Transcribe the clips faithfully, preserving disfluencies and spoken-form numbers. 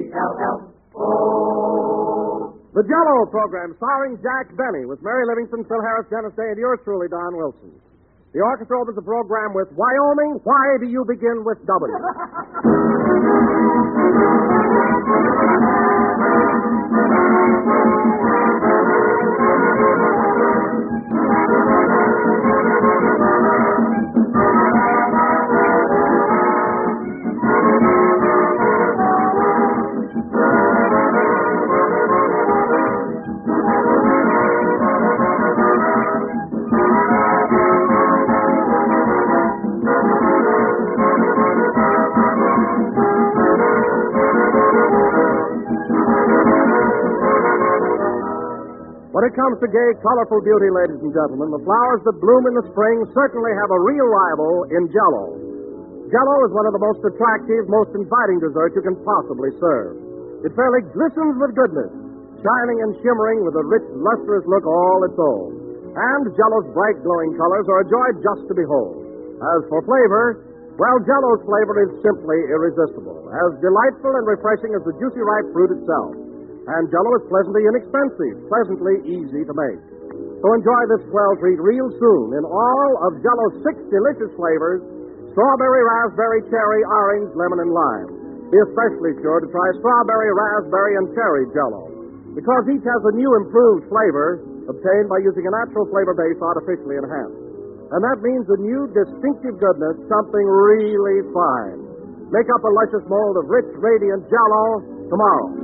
L L O. The Jell-O program, starring Jack Benny, with Mary Livingston, Phil Harris, Dennis Day, and yours truly, Don Wilson. The orchestra opens the program with Wyoming, Why Do You Begin with W? When it comes to gay, colorful beauty, ladies and gentlemen, the flowers that bloom in the spring certainly have a real rival in Jell-O. Jell-O is one of the most attractive, most inviting desserts you can possibly serve. It fairly glistens with goodness, shining and shimmering with a rich, lustrous look all its own. And Jell-O's bright, glowing colors are a joy just to behold. As for flavor, well, Jell-O's flavor is simply irresistible, as delightful and refreshing as the juicy ripe fruit itself. And Jell-O is pleasantly inexpensive, pleasantly easy to make. So enjoy this swell treat real soon in all of Jell-O's six delicious flavors: strawberry, raspberry, cherry, orange, lemon, and lime. Be especially sure to try strawberry, raspberry, and cherry Jell-O, because each has a new improved flavor obtained by using a natural flavor base artificially enhanced. And that means a new distinctive goodness, something really fine. Make up a luscious mold of rich, radiant Jell-O tomorrow.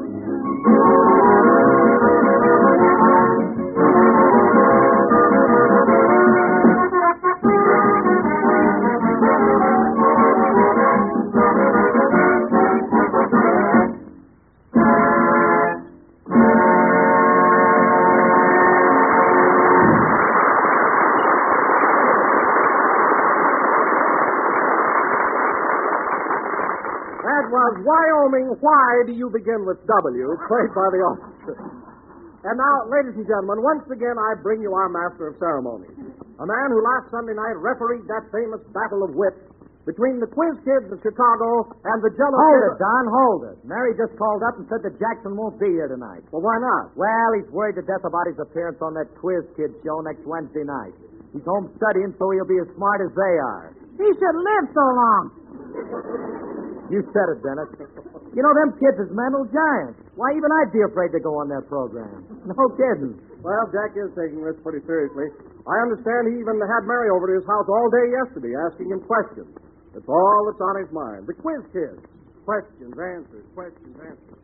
That was Wyoming, Why Do You Begin with W, played by the orchestra. And now, ladies and gentlemen, once again I bring you our master of ceremonies, a man who last Sunday night refereed that famous battle of wits between the Quiz Kids of Chicago and the Jell-O Hold Kids. it, Don, hold it. Mary just called up and said that Jackson won't be here tonight. Well, why not? Well, he's worried to death about his appearance on that Quiz Kids show next Wednesday night. He's home studying, so he'll be as smart as they are. He should live so long. You said it, Dennis. You know, them kids is mental giants. Why, even I'd be afraid to go on their program. No kidding. Well, Jack is taking this pretty seriously. I understand he even had Mary over to his house all day yesterday asking him questions. That's all that's on his mind. The Quiz Kids. Questions, answers, questions, answers.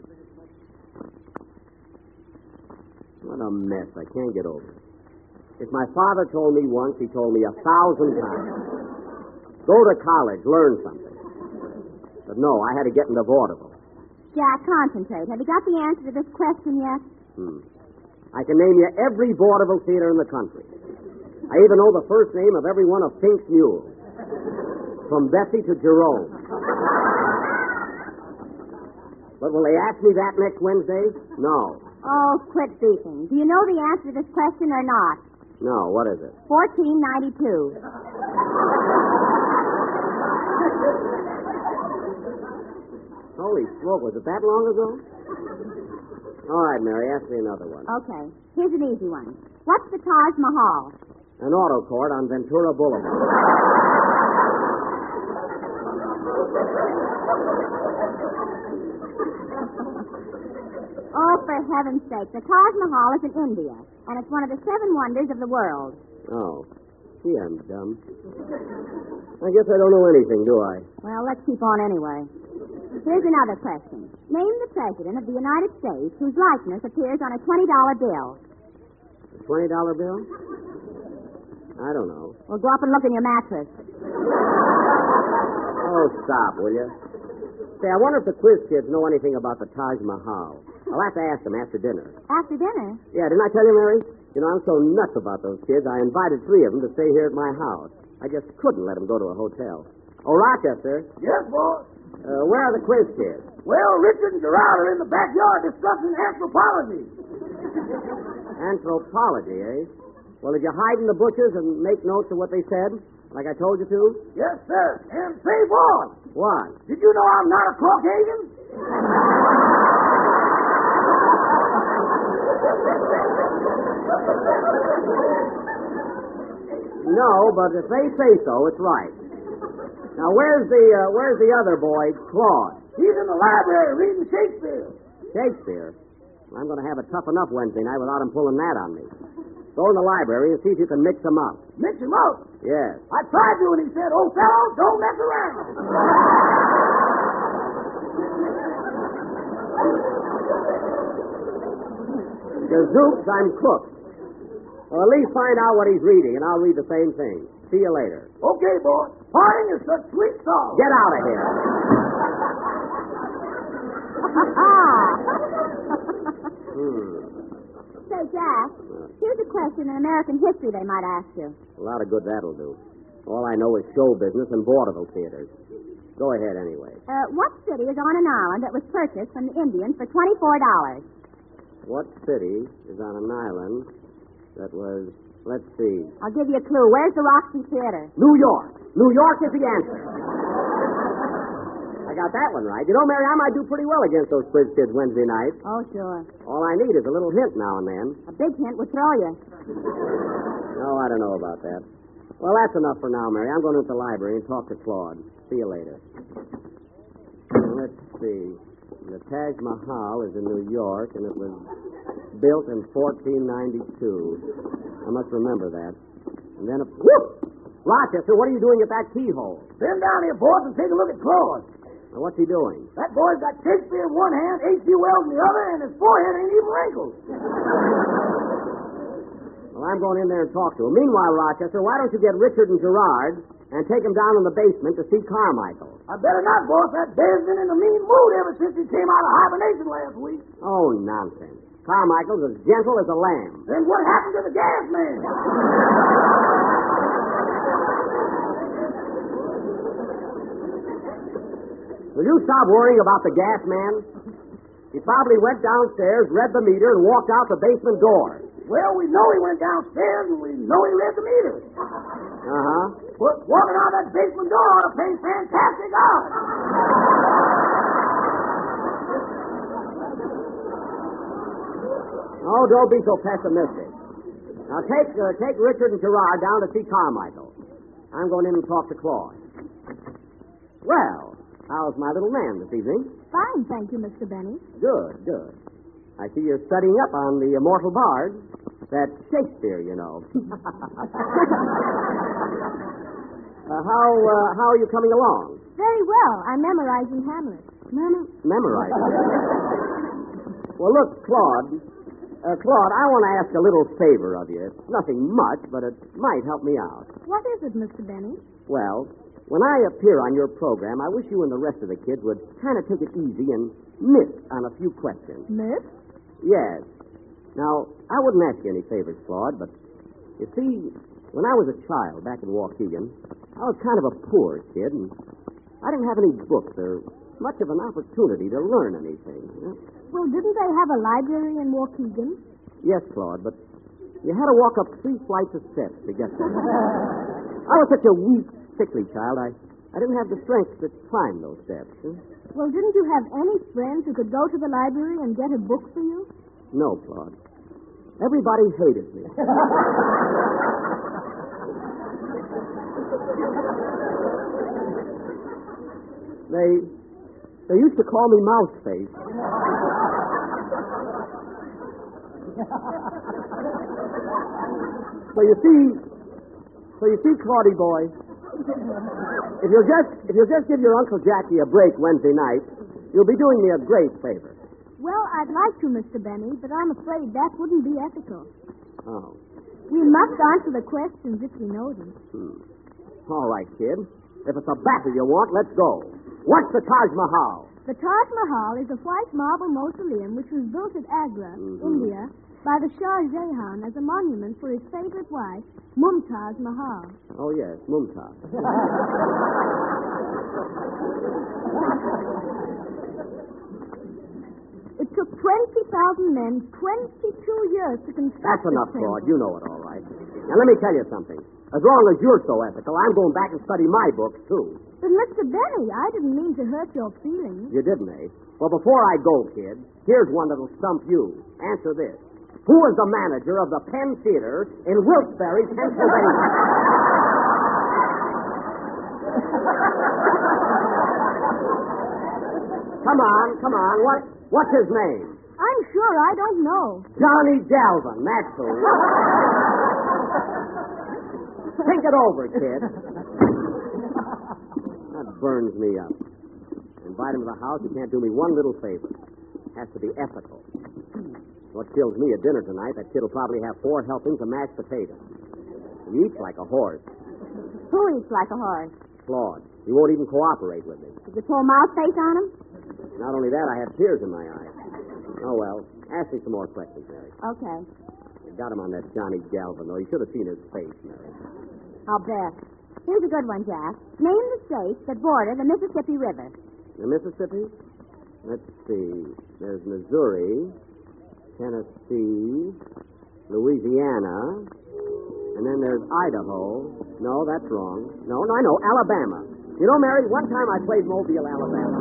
What a mess. I can't get over it. If my father told me once, he told me a thousand times. Go to college, learn something. But no, I had to get into vaudeville. Jack, concentrate. Have you got the answer to this question yet? Hmm. I can name you every vaudeville theater in the country. I even know the first name of every one of Pink's mules. From Bessie to Jerome. But will they ask me that next Wednesday? No. Oh, quit beefing. Do you know the answer to this question or not? No, what is it? fourteen ninety-two. Holy smoke, was it that long ago? All right, Mary, ask me another one. Okay. Here's an easy one. What's the Taj Mahal? An auto court on Ventura Boulevard. Oh, for heaven's sake. The Taj Mahal is in India, and it's one of the seven wonders of the world. Oh. Gee, I'm dumb. I guess I don't know anything, do I? Well, let's keep on anyway. Here's another question. Name the President of the United States whose likeness appears on a twenty dollar bill. A twenty dollar bill? I don't know. Well, go up and look in your mattress. Oh, stop, will you? Say, I wonder if the Quiz Kids know anything about the Taj Mahal. I'll have to ask them after dinner. After dinner? Yeah, didn't I tell you, Mary? You know, I'm so nuts about those kids, I invited three of them to stay here at my house. I just couldn't let them go to a hotel. Oh, Rochester. Yes, boss. Uh, where are the Quiz Kids? Well, Richard and Gerard are in the backyard discussing anthropology. Anthropology, eh? Well, did you hide in the bushes and make notes of what they said, like I told you to? Yes, sir. And say, boss. What? Did you know I'm not a Caucasian? No, but if they say so, it's right. Now, where's the uh, where's the other boy, Claude? He's in the library reading Shakespeare. Shakespeare? I'm going to have a tough enough Wednesday night without him pulling that on me. Go in the library and see if you can mix them up. Mix him up. Yes. I tried to, and he said, "Old fellow, don't mess around." Gazooks, I'm cooked. Well, at least find out what he's reading, and I'll read the same thing. See you later. Okay, boy. Parting is such sweet song. Get out of here. hmm. Say, Jack, here's a question in American history they might ask you. A lot of good that'll do. All I know is show business and vaudeville theaters. Go ahead anyway. Uh, what city is on an island that was purchased from the Indians for twenty-four dollars? What city is on an island that was, let's see. I'll give you a clue. Where's the Roxy Theater? New York. New York is the answer. I got that one right. You know, Mary, I might do pretty well against those quiz kids Wednesday night. Oh, sure. All I need is a little hint now and then. A big hint would throw you. No, I don't know about that. Well, that's enough for now, Mary. I'm going to the library and talk to Claude. See you later. Now, let's see. The Taj Mahal is in New York, and it was built in fourteen ninety-two. I must remember that. And then, a, whoop! Rochester, what are you doing at that keyhole? Bend down here, boys, and take a look at Claude. Now, what's he doing? That boy's got Shakespeare in one hand, H G. Wells in the other, and his forehead ain't even wrinkled. Well, I'm going in there and talk to him. Meanwhile, Rochester, why don't you get Richard and Gerard and take them down in the basement to see Carmichael? I better not, boss. That bear's been in a mean mood ever since he came out of hibernation last week. Oh, nonsense. Carmichael's as gentle as a lamb. Then what happened to the gas man? Will you stop worrying about the gas man? He probably went downstairs, read the meter, and walked out the basement door. Well, we know he went downstairs, and we know he read the meter. Uh-huh. But walking out that basement door ought to pay fantastic odds. Oh, don't be so pessimistic. Now, take uh, take Richard and Gerard down to see Carmichael. I'm going in and talk to Claude. Well, how's my little man this evening? Fine, thank you, Mister Benny. Good, good. I see you're studying up on the immortal bard. That's Shakespeare, you know. uh, how uh, how are you coming along? Very well. I'm memorizing Hamlet. Mem- Memorizing. Well, look, Claude. Uh, Claude, I want to ask a little favor of you. It's nothing much, but it might help me out. What is it, Mister Benny? Well, when I appear on your program, I wish you and the rest of the kids would kind of take it easy and miss on a few questions. Miss? Yes. Now, I wouldn't ask you any favors, Claude, but you see, when I was a child back in Waukegan, I was kind of a poor kid, and I didn't have any books or much of an opportunity to learn anything. You know? Well, didn't they have a library in Waukegan? Yes, Claude, but you had to walk up three flights of steps to get there. I was such a weak, sickly child, I, I didn't have the strength to climb those steps. Huh? Well, didn't you have any friends who could go to the library and get a book for you? No, Claude. Everybody hated me. they they used to call me Mouse Face. So you see, so you see, Claudie boy, if you'll just if you'll just give your Uncle Jackie a break Wednesday night, you'll be doing me a great favor. Well, I'd like to, Mister Benny, but I'm afraid that wouldn't be ethical. Oh. We must answer the questions if we know them. Hmm. All right, kid. If it's a battle you want, let's go. What's the Taj Mahal? The Taj Mahal is a white marble mausoleum which was built at Agra, mm-hmm. India, by the Shah Jahan as a monument for his favorite wife, Mumtaz Mahal. Oh, yes, Mumtaz. It took twenty thousand men twenty-two years to construct That's enough, this Claude. You know it all right. Now, let me tell you something. As long as you're so ethical, I'm going back and study my books, too. But, Mister Benny, I didn't mean to hurt your feelings. You didn't, eh? Well, before I go, kid, here's one that'll stump you. Answer this. Who is the manager of the Penn Theater in Wilkes-Barre, Pennsylvania? Come on, come on. What, what's his name? I'm sure I don't know. Johnny Galvin, that's who. Think it over, kid. That burns me up. Invite him to the house, he can't do me one little favor. Has to be ethical. What kills me at dinner tonight, that kid will probably have four helpings of mashed potatoes. He eats like a horse. Who eats like a horse? Claude. He won't even cooperate with me. Did you pull mouth face on him? Not only that, I have tears in my eyes. Oh, well. Ask me some more questions, Mary. Okay. I got him on that Johnny Galvin, though. You should have seen his face, Mary. I'll bet. Here's a good one, Jack. Name the states that border the Mississippi River. The Mississippi? Let's see. There's Missouri, Tennessee, Louisiana, and then there's Idaho. No, that's wrong. No, no, I know. Alabama. You know, Mary, one time I played Mobile, Alabama.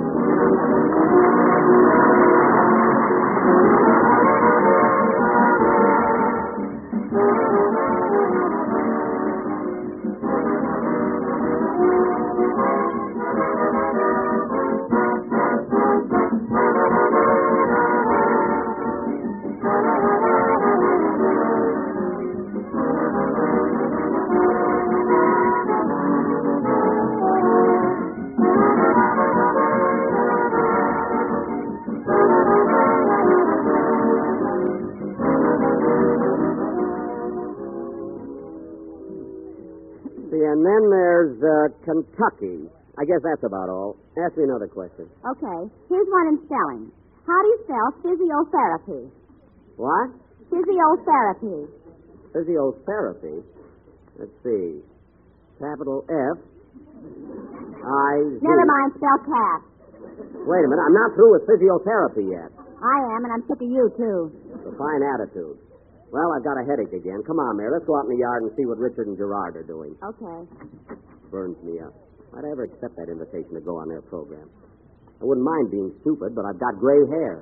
And then there's uh, Kentucky. I guess that's about all. Ask me another question. Okay. Here's one in spelling. How do you spell physiotherapy? What? Physiotherapy. Physiotherapy? Let's see. Capital F. I. Z. Never mind, spell cat. Wait a minute. I'm not through with physiotherapy yet. I am, and I'm sick of you, too. It's a fine attitude. Well, I've got a headache again. Come on, Mary. Let's go out in the yard and see what Richard and Gerard are doing. Okay. Burns me up. I'd ever accept that invitation to go on their program. I wouldn't mind being stupid, but I've got gray hair.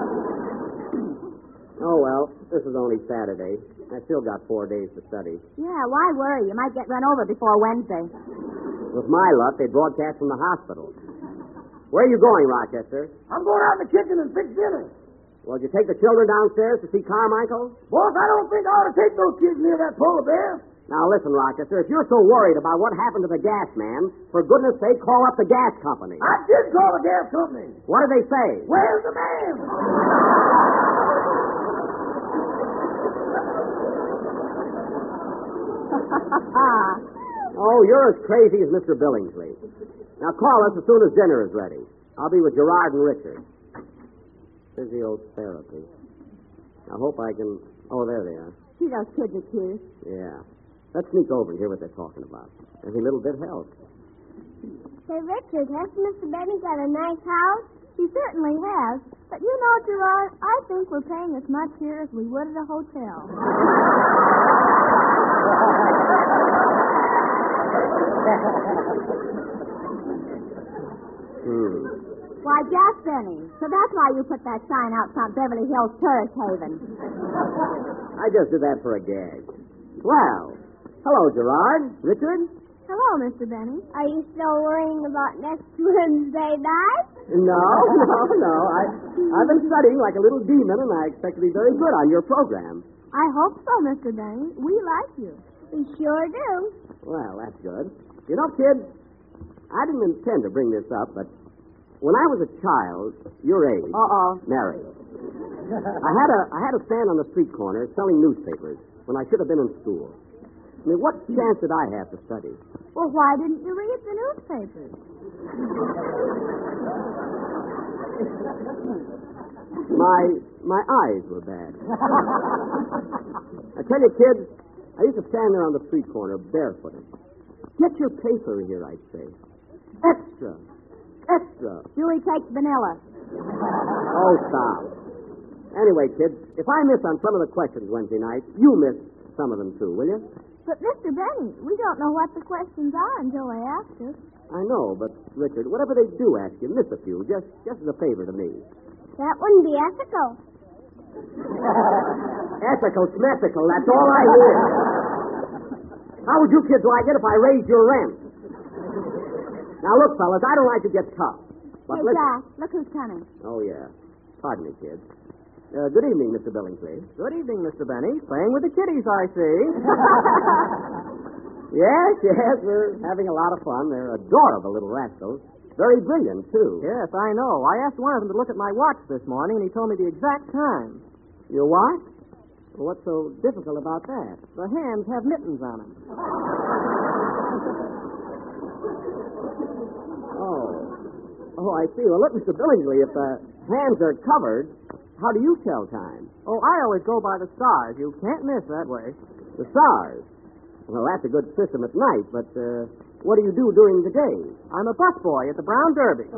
Oh, well, this is only Saturday. I still got four days to study. Yeah, why worry? You might get run over before Wednesday. With my luck, they broadcast from the hospital. Where are you going, Rochester? I'm going out in the kitchen and fix dinner. Well, did you take the children downstairs to see Carmichael? Boss, I don't think I ought to take those kids near that polar bear. Now, listen, Rochester, if you're so worried about what happened to the gas man, for goodness sake, call up the gas company. I did call the gas company. What did they say? Where's the man? Oh, you're as crazy as Mister Billingsley. Now, call us as soon as dinner is ready. I'll be with Gerard and Richard. Physiotherapy. I hope I can... Oh, there they are. See, those kids are cute. Yeah. Let's sneak over and hear what they're talking about. Every little bit helps. Say, Richard, hasn't Mister Benny got a nice house? He certainly has. But you know, Gerard, I think we're paying as much here as we would at a hotel. Hmm. Why, Jack Benny. So that's why you put that sign out front Beverly Hills Tourist Haven. I just did that for a gag. Well, hello, Gerard. Richard? Hello, Mister Benny. Are you still worrying about next Wednesday night? No, no, no. I, I've been studying like a little demon, and I expect to be very good on your program. I hope so, Mister Benny. We like you. We sure do. Well, that's good. You know, kid, I didn't intend to bring this up, but when I was a child, your age, Uh-oh. Mary, I had a I had a stand on the street corner selling newspapers when I should have been in school. I mean, what chance did I have to study? Well, why didn't you read the newspapers? My my eyes were bad. I tell you, kid, I used to stand there on the street corner barefooted. Get your paper here, I'd say. Extra. Extra. Dewey takes vanilla. Oh, stop. Anyway, kids, if I miss on some of the questions Wednesday night, you miss some of them too, will you? But, Mister Benny, we don't know what the questions are until they ask us. I know, but, Richard, whatever they do ask you, miss a few, just, just as a favor to me. That wouldn't be ethical. Ethical, smethical, that's all I hear. How would you kids like it if I raised your rent? Now, look, fellas, I don't like to get tough. But Hey, listen... Jack, look who's coming. Oh, yeah. Pardon me, kids. Uh, good evening, Mister Billingsley. Good evening, Mister Benny. Playing with the kiddies, I see. Yes, yes, we're having a lot of fun. They're adorable little rascals. Very brilliant, too. Yes, I know. I asked one of them to look at my watch this morning, and he told me the exact time. Your what? Well, what's so difficult about that? The hands have mittens on them. Oh. Oh, I see. Well, look, Mister Billingsley, if the hands are covered, how do you tell time? Oh, I always go by the stars. You can't miss that way. The stars. Well, that's a good system at night, but uh, what do you do during the day? I'm a busboy at the Brown Derby.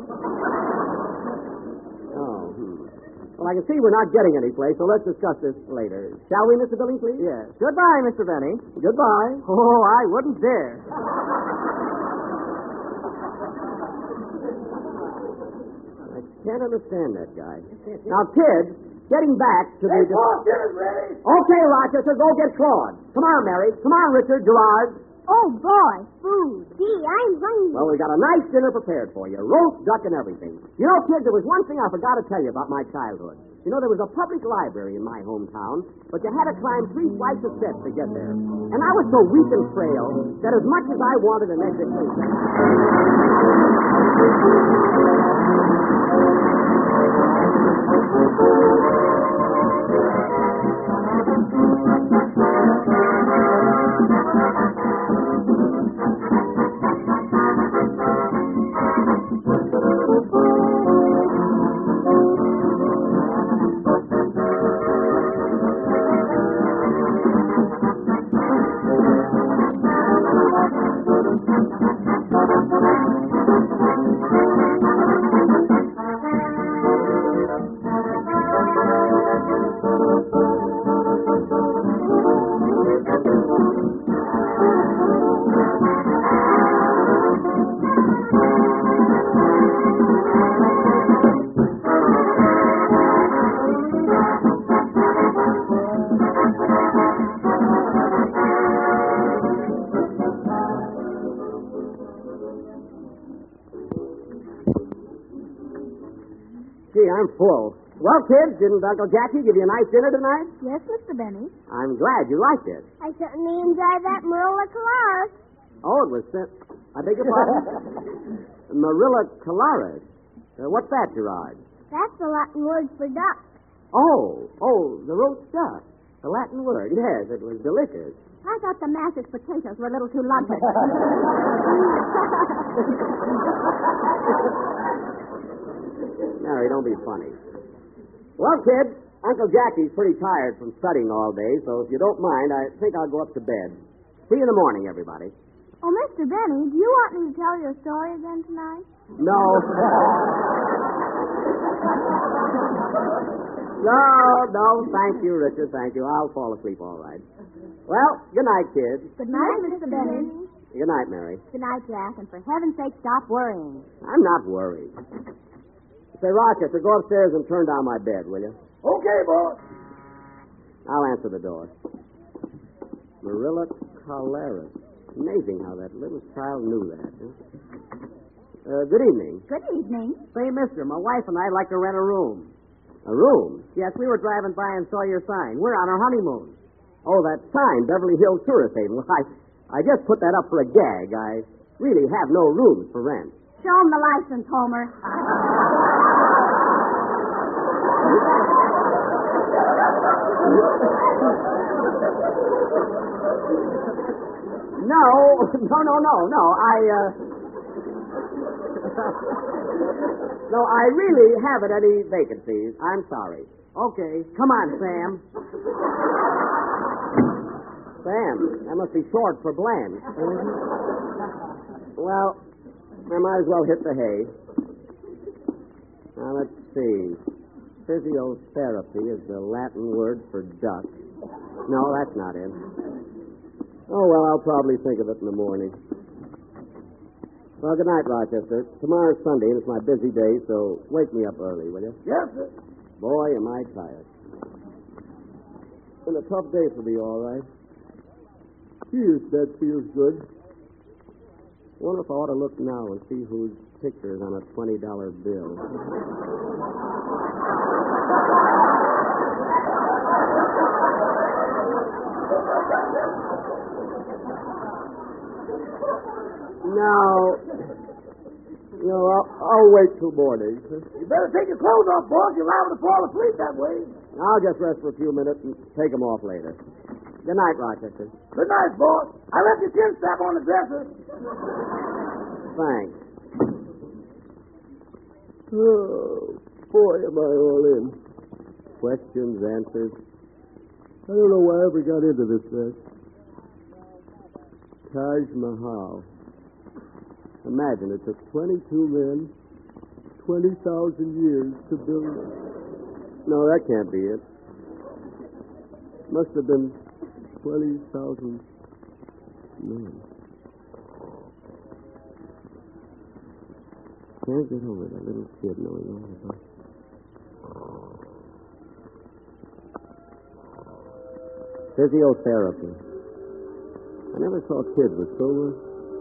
Oh, hmm. Well, I can see we're not getting any place, so let's discuss this later. Shall we, Mister Billingsley? Yes. Goodbye, Mister Benny. Goodbye. Oh, I wouldn't dare. I can't understand that guy. Now, kids, getting back to Hey, the... boss, dinner's ready. Okay, Rochester, go get Claude. Come on, Mary. Come on, Richard, Gerard. Oh, boy, food. Gee, I'm hungry. Well, we got a nice dinner prepared for you. Roast duck and everything. You know, kids, there was one thing I forgot to tell you about my childhood. You know, there was a public library in my hometown, but you had to climb three flights of steps to get there. And I was so weak and frail that as much as I wanted an education... Gee, I'm full. Well, kids, didn't Uncle Jackie give you a nice dinner tonight? Yes, Mister Benny. I'm glad you liked it. I certainly enjoyed that Marilla Colares. Oh, it was sent... I beg your pardon? Marilla Colares. Uh, what's that, Gerard? That's the Latin word for duck. Oh, oh, the roast duck. The Latin word. Yes, it was delicious. I thought the mashed potatoes were a little too lumpy. Mary, don't be funny. Well, kids, Uncle Jackie's pretty tired from studying all day, so if you don't mind, I think I'll go up to bed. See you in the morning, everybody. Oh, Mister Benny, do you want me to tell you a story again tonight? No. no, no, thank you, Richard, thank you. I'll fall asleep all right. Well, good night, kids. Good night, Mister Benny. Good night, Mary. Good night, Jack, and for heaven's sake, stop worrying. I'm not worried. Say, Rochester, go upstairs and turn down my bed, will you? Okay, boss. I'll answer the door. Marilla Colares. Amazing how that little child knew that. Huh? Uh, good evening. Good evening. Say, mister, my wife and I'd like to rent a room. A room? Yes, we were driving by and saw your sign. We're on our honeymoon. Oh, that sign, Beverly Hills Tourist Haven. Well, I, I just put that up for a gag. I really have no rooms for rent. Show him the license, Homer. No, no, no, no, no. I, uh... no, I really haven't any vacancies. I'm sorry. Okay, come on, Sam. Sam, that must be short for Bland. Well, I might as well hit the hay. Now, let's see. Physiotherapy is the Latin word for duck. No, that's not it. Oh, well, I'll probably think of it in the morning. Well, good night, Rochester. Tomorrow's Sunday, and it's my busy day, so wake me up early, will you? Yes, sir. Boy, am I tired. been a tough day for me, all right. Geez, that feels good. Wonder if I ought to look now and see whose picture is on a twenty dollar bill. No. No, I'll, I'll wait till morning. You better take your clothes off, boss. You're liable to fall asleep that way. I'll just rest for a few minutes and take them off later. Good night, Rochester. Good night, boss. I left your chin strap on the dresser. Thanks. Oh, boy, am I all in. Questions, answers. I don't know why I ever got into this mess. Taj Mahal. Imagine it took twenty-two men, twenty thousand years to build it. No, that can't be it. Must have been twenty thousand men. Can't get over that little kid knowing all about it. Physiotherapy. I never saw kids with so much.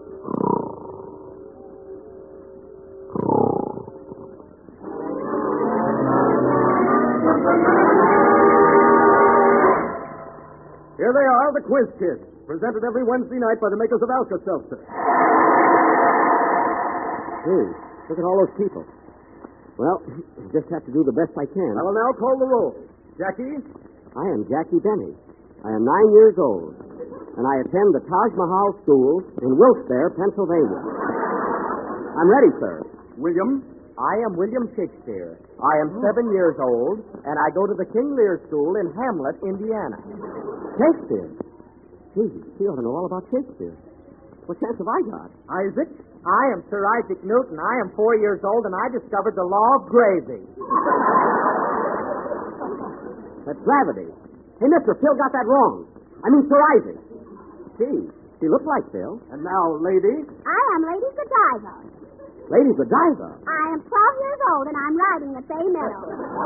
Here they are, the Quiz Kids, presented every Wednesday night by the makers of Alka-Seltzer. Hey, look at all those people. Well, I just have to do the best I can. I will now call the roll. Jackie? I am Jackie Benny. I am nine years old, and I attend the Taj Mahal School in Wilkes-Barre, Pennsylvania. I'm ready, sir. William? I am William Shakespeare. I am seven years old, and I go to the King Lear School in Hamlet, Indiana. Shakespeare? Gee, he ought to know all about Shakespeare. What chance have I got? Isaac? I am Sir Isaac Newton. I am four years old, and I discovered the law of gravy. That's gravity. Hey, mister, Phil got that wrong. I mean, Sir Isaac. Gee, he looked like Phil. And now, lady? I am Lady Godiva. Lady Godiva. I am twelve years old, and I'm riding at Bay Meadow.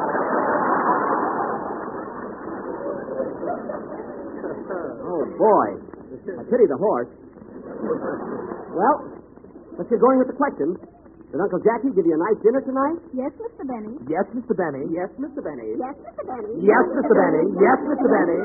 Oh, boy. I pity the horse. Well, let's get going with the questions. Did Uncle Jackie give you a nice dinner tonight? Yes, Mister Benny. Yes, Mister Benny. Yes, Mister Benny. Yes, Mister Benny. Yes, Mister Benny. Yes, Mister Benny.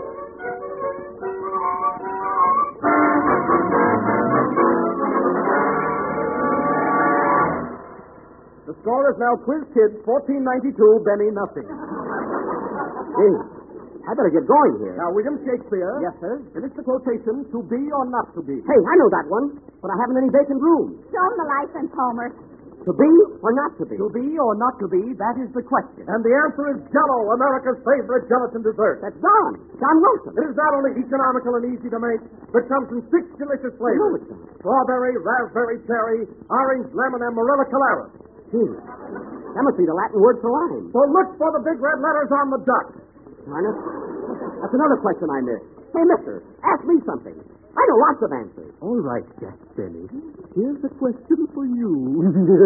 The score is now Quiz Kids fourteen ninety-two, Benny nothing. Gee, I better get going here. Now, William Shakespeare. Yes, sir? Finish the quotation, to be or not to be. Hey, I know that one, but I haven't any vacant room. Show him the license, Homer. To be or not to be? To be or not to be, that is the question. And the answer is Jell-O, America's favorite gelatin dessert. That's Don. John Wilson. It is not only economical and easy to make, but comes in six delicious I know flavors. it's Don. Strawberry, raspberry, cherry, orange, lemon, and Marilla Calaris. Gee, that must be the Latin word for lime. So look for the big red letters on the duck. Darn it. That's another question I missed. Hey, mister, ask me something. I know lots of answers. All right, Jack Benny. Here's a question for you.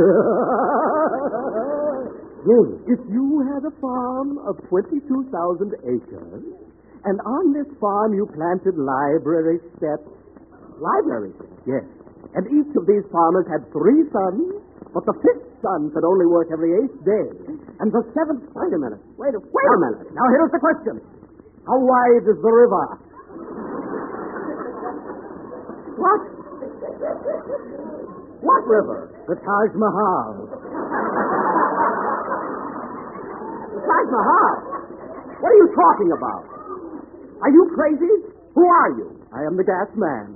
Gee, If you had a farm of twenty-two thousand acres, and on this farm you planted library steps. library. Yes. And each of these farmers had three sons, but the fifth son could only work every eighth day. And the seventh... Wait a minute. Wait a, wait a minute. Now, here's the question. How wide is the river? What? What river? The Taj Mahal. The Taj Mahal? What are you talking about? Are you crazy? Who are you? I am the gas man.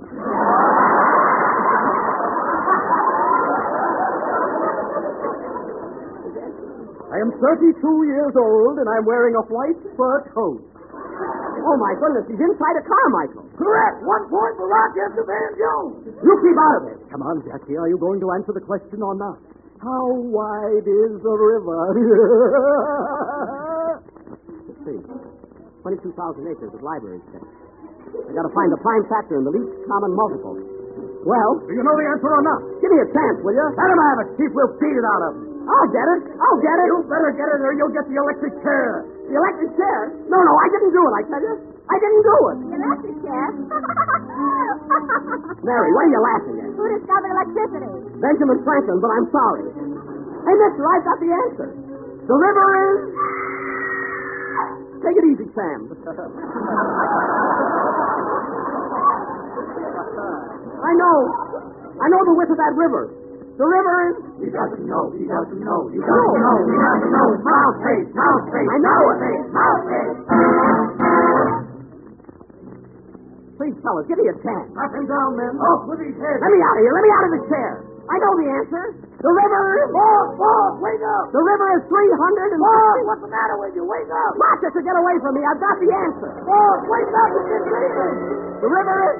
I am thirty-two years old, and I'm wearing a white fur coat. Oh, my goodness. He's inside a Carmichael. Correct. One point for Rochester Van Jones. You keep out of it. Come on, Jackie. Are you going to answer the question or not? How wide is the river? Let's see. twenty-two thousand acres of library space. I got to find the prime factor in the least common multiple. Well, Do you know the answer or not? give me a chance, will you? Let him have it, Chief. We'll beat it out of him. I'll get it. I'll get it. You better get it or you'll get the electric chair. The electric chair? No, no, I didn't do it, I tell you. I didn't do it. You left it, Sheriff. Mary, what are you laughing at? Who discovered electricity? Benjamin Franklin, but I'm sorry. Hey, mister, I've got the answer. The river is... Take it easy, Sam. I know. I know the width of that river. The river is... He doesn't know. He doesn't know. He No. doesn't know. He doesn't know. Mouse face. Mouse face. I know it. Mouse face. Mouse face. Please, fellas, give me a chance. Knock him down, men. Off with his head. Let me out of here. Let me out of the chair. I know the answer. The river is... Boss, boss, wake up. The river is three hundred and... Boss, what's the matter with you? Wake up. Rochester, get away from me. I've got the answer. Boss, wake up. You've been dreaming. The river is...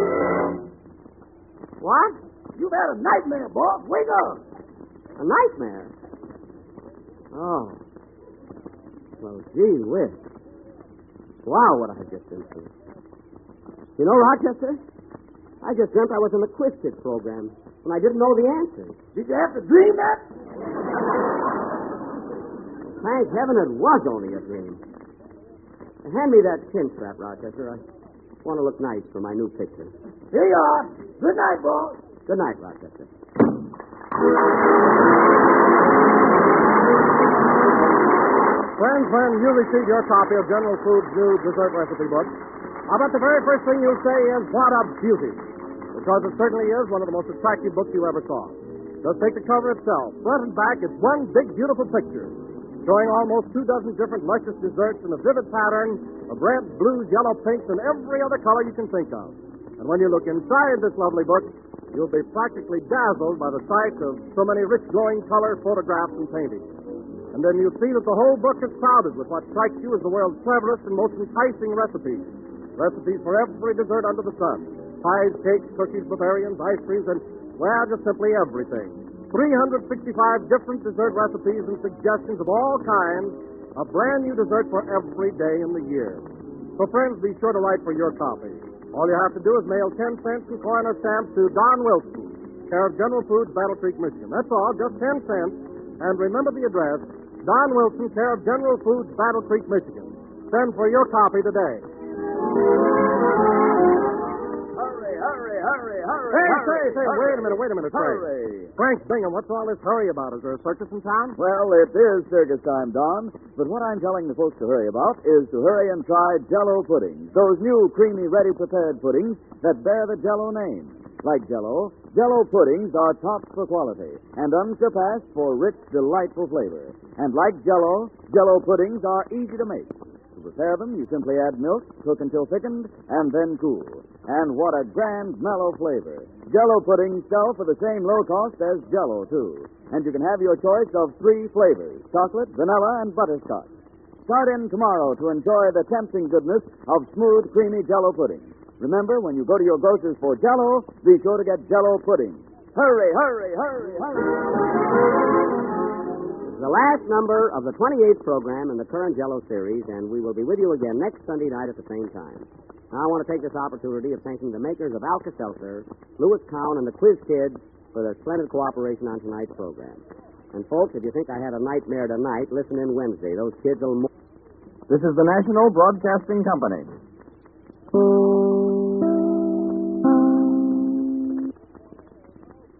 What? You've had a nightmare, boss. Wake up. A nightmare? Oh. Well, gee whiz. Wow, what I just been through. You know, Rochester, I just dreamt I was in the Quiz Kids program, and I didn't know the answer. Did you have to dream that? Thank heaven it was only a dream. Hand me that chin strap, Rochester. I want to look nice for my new picture. Here you are. Good night, boss. Good night, Rochester. Friends, when you receive your copy of General Foods' new dessert recipe book, I bet the very first thing you'll say is, what a beauty. Because it certainly is one of the most attractive books you ever saw. Just take the cover itself. Front and back, it's one big, beautiful picture, showing almost two dozen different luscious desserts in a vivid pattern of red, blues, yellow, pinks, and every other color you can think of. And when you look inside this lovely book, you'll be practically dazzled by the sight of so many rich, glowing color photographs and paintings. And then you'll see that the whole book is crowded with what strikes you as the world's cleverest and most enticing recipes. Recipes for every dessert under the sun. Pies, cakes, cookies, Bavarians, ice creams, and, well, just simply everything. three hundred sixty-five different dessert recipes and suggestions of all kinds. A brand new dessert for every day in the year. So, friends, be sure to write for your copy. All you have to do is mail ten cents and coin or stamps to Don Wilson, care of General Foods, Battle Creek, Michigan. That's all, just ten cents. And remember the address, Don Wilson, care of General Foods, Battle Creek, Michigan. Send for your copy today. Hurry, hurry, hurry, hurry. Hey, hurry, say, say, hurry, wait a minute, wait a minute, Frank. Hurry. Frank Bingham, what's all this hurry about? Is there a circus in town? Well, it is circus time, Don. But what I'm telling the folks to hurry about is to hurry and try Jell-O puddings. Those new creamy, ready-prepared puddings that bear the Jell-O name. Like Jell-O, Jell-O puddings are tops for quality and unsurpassed for rich, delightful flavor. And like Jell-O, Jell-O puddings are easy to make. To prepare them, you simply add milk, cook until thickened, and then cool. And what a grand, mellow flavor. Jell-O puddings sell for the same low cost as Jell-O, too. And you can have your choice of three flavors, chocolate, vanilla, and butterscotch. Start in tomorrow to enjoy the tempting goodness of smooth, creamy Jell-O pudding. Remember, when you go to your grocer's for Jell-O, be sure to get Jell-O pudding. Hurry, hurry, hurry, hurry. This is the last number of the twenty-eighth program in the current Jell-O series, and we will be with you again next Sunday night at the same time. Now, I want to take this opportunity of thanking the makers of Alka-Seltzer, Lewis Cowan, and the Quiz Kids for their splendid cooperation on tonight's program. And, folks, if you think I had a nightmare tonight, listen in Wednesday. Those kids will... Mo- This is the National Broadcasting Company.